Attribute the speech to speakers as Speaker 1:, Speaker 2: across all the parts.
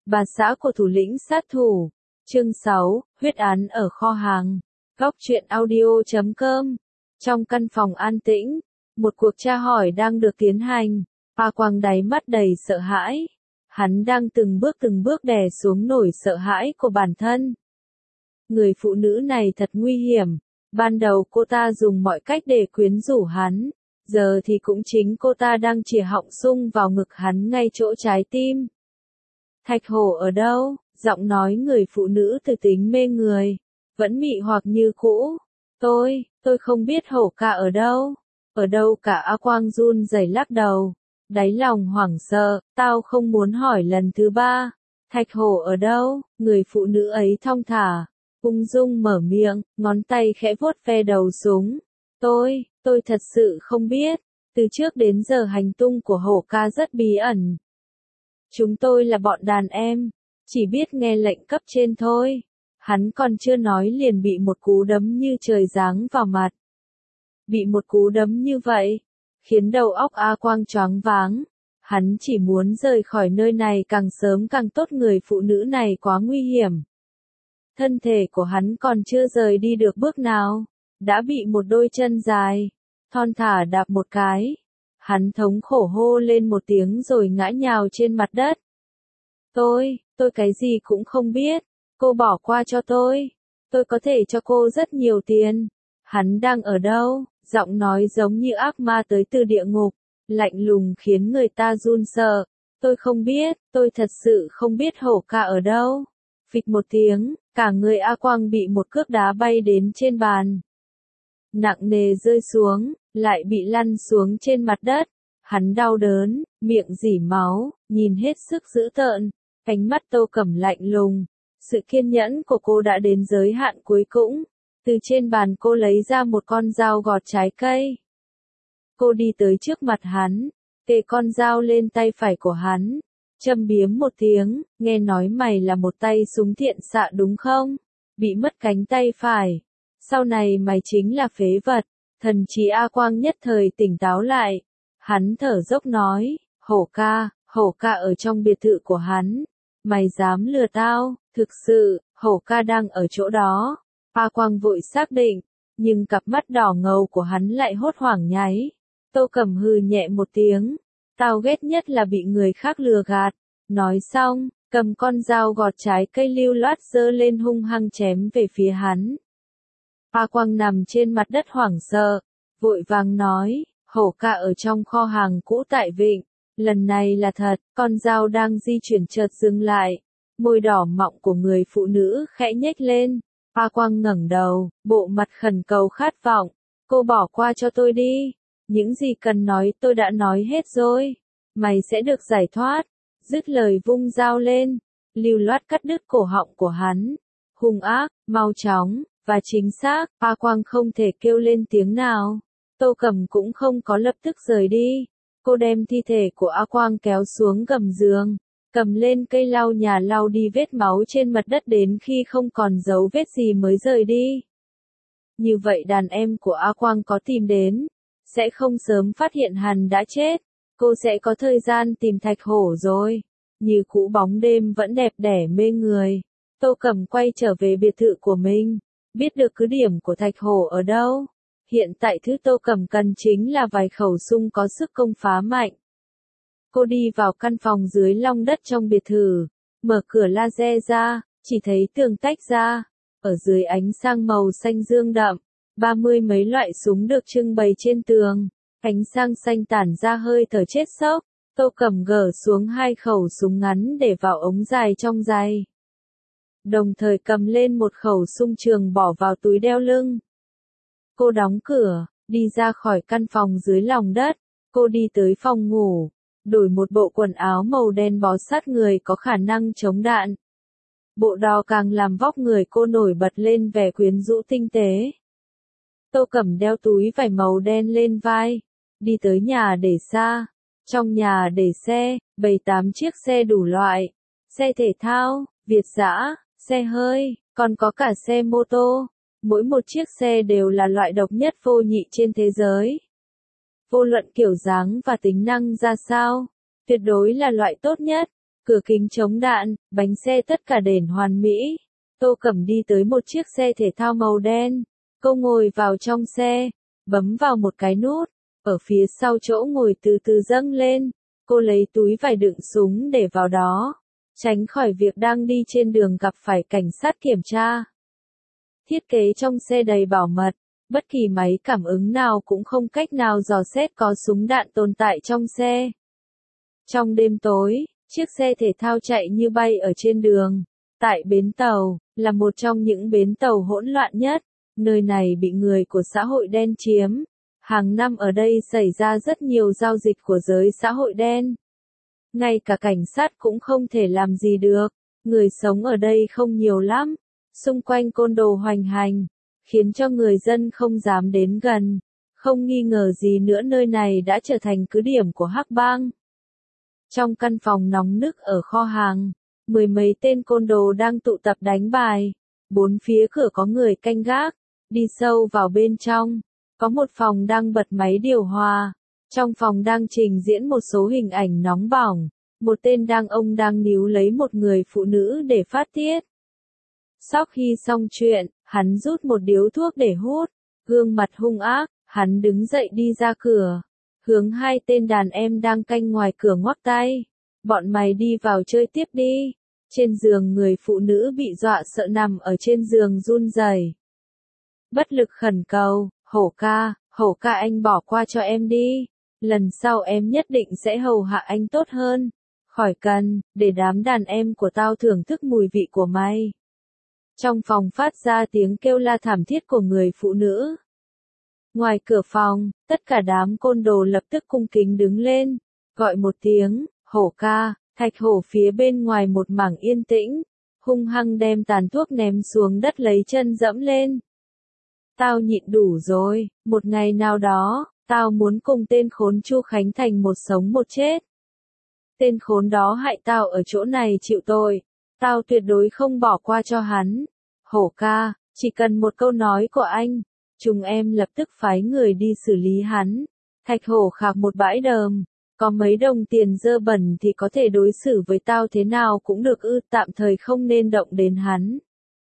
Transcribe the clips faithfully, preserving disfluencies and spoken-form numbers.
Speaker 1: Bà xã của thủ lĩnh sát thủ. Chương sáu, huyết án ở kho hàng. Góc truyện audio chấm com. Trong căn phòng an tĩnh, một cuộc tra hỏi đang được tiến hành. A Quang đáy mắt đầy sợ hãi. Hắn đang từng bước từng bước đè xuống nỗi sợ hãi của bản thân. Người phụ nữ này thật nguy hiểm. Ban đầu cô ta dùng mọi cách để quyến rũ hắn. Giờ thì cũng chính cô ta đang chìa họng sung vào ngực hắn ngay chỗ trái tim. Thạch Hổ ở đâu? Giọng nói người phụ nữ từ tính mê người. Vẫn mị hoặc như cũ. Tôi, tôi không biết Hổ ca ở đâu. Ở đâu cả. A Quang run rẩy lắc đầu. Đáy lòng hoảng sợ, tao không muốn hỏi lần thứ ba. Thạch Hổ ở đâu? Người phụ nữ ấy thong thả, ung dung mở miệng, ngón tay khẽ vuốt ve đầu súng. Tôi, tôi thật sự không biết. Từ trước đến giờ hành tung của Hổ ca rất bí ẩn. Chúng tôi là bọn đàn em, chỉ biết nghe lệnh cấp trên thôi. Hắn còn chưa nói liền bị một cú đấm như trời giáng vào mặt. Bị một cú đấm như vậy, khiến đầu óc A Quang choáng váng. Hắn chỉ muốn rời khỏi nơi này càng sớm càng tốt. Người phụ nữ này quá nguy hiểm. Thân thể của hắn còn chưa rời đi được bước nào, đã bị một đôi chân dài, thon thả đạp một cái. Hắn thống khổ hô lên một tiếng rồi ngã nhào trên mặt đất. Tôi, tôi cái gì cũng không biết. Cô bỏ qua cho tôi. Tôi có thể cho cô rất nhiều tiền. Hắn đang ở đâu? Giọng nói giống như ác ma tới từ địa ngục, lạnh lùng khiến người ta run sợ. Tôi không biết, tôi thật sự không biết Hổ ca ở đâu. Phịch một tiếng, cả người A Quang bị một cước đá bay đến trên bàn. Nặng nề rơi xuống, lại bị lăn xuống trên mặt đất. Hắn đau đớn, miệng rỉ máu, nhìn hết sức dữ tợn. Ánh mắt Tô Cẩm lạnh lùng. Sự kiên nhẫn của cô đã đến giới hạn cuối cùng. Từ trên bàn cô lấy ra một con dao gọt trái cây. Cô đi tới trước mặt hắn, kề con dao lên tay phải của hắn. Châm biếm một tiếng, nghe nói mày là một tay súng thiện xạ đúng không? Bị mất cánh tay phải. Sau này mày chính là phế vật. Thần trí A Quang nhất thời tỉnh táo lại. Hắn thở dốc nói, Hổ ca, Hổ ca ở trong biệt thự của hắn. Mày dám lừa tao? Thực sự, Hổ ca đang ở chỗ đó. A Quang vội xác định, nhưng cặp mắt đỏ ngầu của hắn lại hốt hoảng nháy. Tô Cẩm hừ nhẹ một tiếng. Tao ghét nhất là bị người khác lừa gạt. Nói xong, cầm con dao gọt trái cây lưu loát giơ lên hung hăng chém về phía hắn. A Quang nằm trên mặt đất hoảng sợ, vội vàng nói, Hổ ca ở trong kho hàng cũ tại Vịnh. Lần này là thật. Con dao đang di chuyển chợt dừng lại. Môi đỏ mọng của người phụ nữ khẽ nhếch lên. A Quang ngẩng đầu, bộ mặt khẩn cầu khát vọng. Cô bỏ qua cho tôi đi. Những gì cần nói tôi đã nói hết rồi. Mày sẽ được giải thoát. Dứt lời vung dao lên, lưu loát cắt đứt cổ họng của hắn. Hung ác, mau chóng, và chính xác. A Quang không thể kêu lên tiếng nào. Tô Cẩm cũng không có lập tức rời đi. Cô đem thi thể của A Quang kéo xuống gầm giường, cầm lên cây lau nhà lau đi vết máu trên mặt đất đến khi không còn dấu vết gì mới rời đi. Như vậy đàn em của A Quang có tìm đến, sẽ không sớm phát hiện hắn đã chết. Cô sẽ có thời gian tìm Thạch Hổ rồi. Như cũ bóng đêm vẫn đẹp đẽ mê người. Tô Cẩm quay trở về biệt thự của mình, biết được cứ điểm của Thạch Hổ ở đâu. Hiện tại thứ Tô Cẩm cần chính là vài khẩu súng có sức công phá mạnh. Cô đi vào căn phòng dưới lòng đất trong biệt thự, mở cửa laser ra, chỉ thấy tường tách ra. Ở dưới ánh sáng màu xanh dương đậm, ba mươi mấy loại súng được trưng bày trên tường. Ánh sáng xanh tản ra hơi thở chết sốc. Tô Cẩm gỡ xuống hai khẩu súng ngắn để vào ống dài trong giày. Đồng thời cầm lên một khẩu súng trường bỏ vào túi đeo lưng. Cô đóng cửa, đi ra khỏi căn phòng dưới lòng đất. Cô đi tới phòng ngủ, đổi một bộ quần áo màu đen bó sát người có khả năng chống đạn. Bộ đó càng làm vóc người cô nổi bật lên vẻ quyến rũ tinh tế. Tô Cẩm đeo túi vải màu đen lên vai, đi tới nhà để xa. Trong nhà để xe, bày tám chiếc xe đủ loại. Xe thể thao, Việt dã, xe hơi, còn có cả xe mô tô. Mỗi một chiếc xe đều là loại độc nhất vô nhị trên thế giới. Vô luận kiểu dáng và tính năng ra sao, tuyệt đối là loại tốt nhất. cửa kính chống đạn, bánh xe tất cả đèn hoàn mỹ. Tô Cẩm đi tới một chiếc xe thể thao màu đen. Cô ngồi vào trong xe, bấm vào một cái nút. Ở phía sau chỗ ngồi từ từ dâng lên. Cô lấy túi vải đựng súng để vào đó, tránh khỏi việc đang đi trên đường gặp phải cảnh sát kiểm tra. Thiết kế trong xe đầy bảo mật, bất kỳ máy cảm ứng nào cũng không cách nào dò xét có súng đạn tồn tại trong xe. Trong đêm tối, chiếc xe thể thao chạy như bay ở trên đường. Tại bến tàu, là một trong những bến tàu hỗn loạn nhất, nơi này bị người của xã hội đen chiếm. Hàng năm ở đây xảy ra rất nhiều giao dịch của giới xã hội đen. Ngay cả cảnh sát cũng không thể làm gì được, người sống ở đây không nhiều lắm, xung quanh côn đồ hoành hành, khiến cho người dân không dám đến gần. Không nghi ngờ gì nữa nơi này đã trở thành cứ điểm của hắc bang. Trong căn phòng nóng nức ở kho hàng, mười mấy tên côn đồ đang tụ tập đánh bài, bốn phía cửa có người canh gác, đi sâu vào bên trong. Có một phòng đang bật máy điều hòa, trong phòng đang trình diễn một số hình ảnh nóng bỏng, một tên đàn ông đang níu lấy một người phụ nữ để phát tiết. Sau khi xong chuyện, hắn rút một điếu thuốc để hút, gương mặt hung ác, hắn đứng dậy đi ra cửa, hướng hai tên đàn em đang canh ngoài cửa ngoắc tay, bọn mày đi vào chơi tiếp đi. Trên giường người phụ nữ bị dọa sợ nằm ở trên giường run rẩy, bất lực khẩn cầu. Hổ ca, hổ ca anh bỏ qua cho em đi, lần sau em nhất định sẽ hầu hạ anh tốt hơn, khỏi cần, để đám đàn em của tao thưởng thức mùi vị của mày. Trong phòng phát ra tiếng kêu la thảm thiết của người phụ nữ. Ngoài cửa phòng, tất cả đám côn đồ lập tức cung kính đứng lên, gọi một tiếng, hổ ca. Thạch Hổ phía bên ngoài một mảng yên tĩnh, hung hăng đem tàn thuốc ném xuống đất lấy chân dẫm lên. Tao nhịn đủ rồi, một ngày nào đó, tao muốn cùng tên khốn Chu Khánh Thành một sống một chết. Tên khốn đó hại tao ở chỗ này chịu tội, tao tuyệt đối không bỏ qua cho hắn. Hổ ca, chỉ cần một câu nói của anh, chúng em lập tức phái người đi xử lý hắn. Thạch Hổ khạc một bãi đờm, có mấy đồng tiền dơ bẩn thì có thể đối xử với tao thế nào cũng được ư, tạm thời không nên động đến hắn.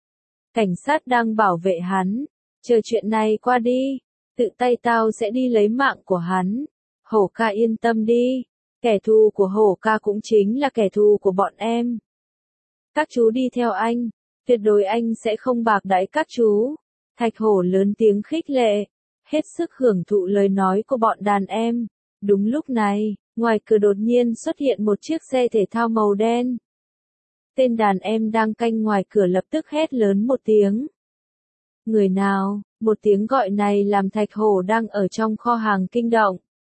Speaker 1: Cảnh sát đang bảo vệ hắn. Chờ chuyện này qua đi, tự tay tao sẽ đi lấy mạng của hắn. Hổ ca yên tâm đi, kẻ thù của hổ ca cũng chính là kẻ thù của bọn em. Các chú đi theo anh, tuyệt đối anh sẽ không bạc đãi các chú. Thạch Hổ lớn tiếng khích lệ, hết sức hưởng thụ lời nói của bọn đàn em. Đúng lúc này, ngoài cửa đột nhiên xuất hiện một chiếc xe thể thao màu đen. Tên đàn em đang canh ngoài cửa lập tức hét lớn một tiếng. Người nào? Một tiếng gọi này làm Thạch Hổ đang ở trong kho hàng kinh động.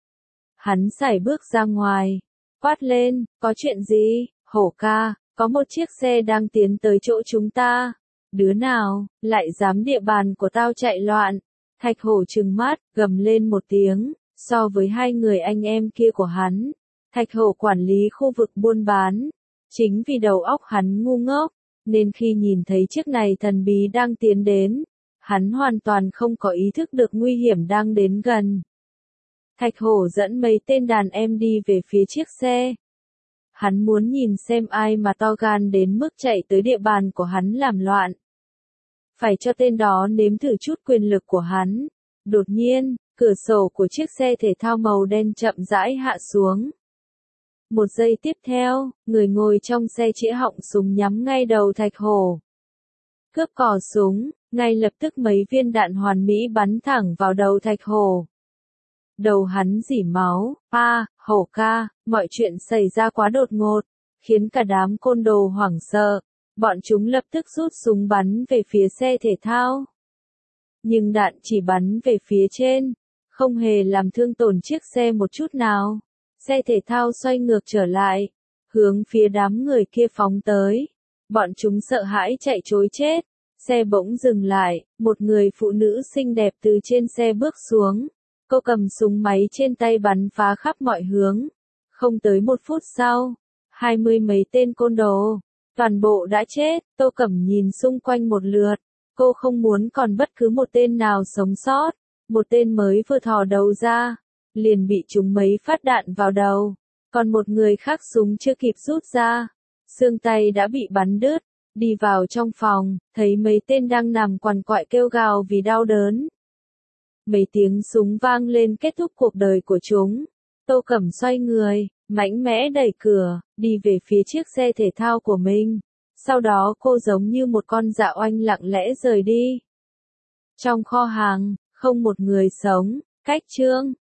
Speaker 1: Hắn sải bước ra ngoài, quát lên, có chuyện gì? Hổ ca, có một chiếc xe đang tiến tới chỗ chúng ta. Đứa nào, lại dám địa bàn của tao chạy loạn? Thạch Hổ trừng mắt, gầm lên một tiếng, so với hai người anh em kia của hắn. Thạch Hổ quản lý khu vực buôn bán. Chính vì đầu óc hắn ngu ngốc, nên khi nhìn thấy chiếc này thần bí đang tiến đến, hắn hoàn toàn không có ý thức được nguy hiểm đang đến gần. Thạch Hổ dẫn mấy tên đàn em đi về phía chiếc xe. Hắn muốn nhìn xem ai mà to gan đến mức chạy tới địa bàn của hắn làm loạn. Phải cho tên đó nếm thử chút quyền lực của hắn. Đột nhiên, cửa sổ của chiếc xe thể thao màu đen chậm rãi hạ xuống. Một giây tiếp theo, người ngồi trong xe chĩa họng súng nhắm ngay đầu Thạch Hổ. Cướp cò súng, ngay lập tức mấy viên đạn hoàn mỹ bắn thẳng vào đầu Thạch Hổ. Đầu hắn rỉ máu, a, Hổ ca, mọi chuyện xảy ra quá đột ngột, khiến cả đám côn đồ hoảng sợ. Bọn chúng lập tức rút súng bắn về phía xe thể thao. Nhưng đạn chỉ bắn về phía trên, không hề làm thương tổn chiếc xe một chút nào. Xe thể thao xoay ngược trở lại, hướng phía đám người kia phóng tới. Bọn chúng sợ hãi chạy trối chết. Xe bỗng dừng lại, một người phụ nữ xinh đẹp từ trên xe bước xuống. Cô cầm súng máy trên tay bắn phá khắp mọi hướng. Không tới một phút sau, hai mươi mấy tên côn đồ, toàn bộ đã chết. Tô Cẩm nhìn xung quanh một lượt, cô không muốn còn bất cứ một tên nào sống sót. Một tên mới vừa thò đầu ra, liền bị trúng mấy phát đạn vào đầu. Còn một người khác súng chưa kịp rút ra, xương tay đã bị bắn đứt. Đi vào trong phòng, thấy mấy tên đang nằm quằn quại kêu gào vì đau đớn. Mấy tiếng súng vang lên kết thúc cuộc đời của chúng. Tô Cẩm xoay người, mạnh mẽ đẩy cửa, đi về phía chiếc xe thể thao của mình. Sau đó cô giống như một con dạ oanh lặng lẽ rời đi. Trong kho hàng, không một người sống, cách chương.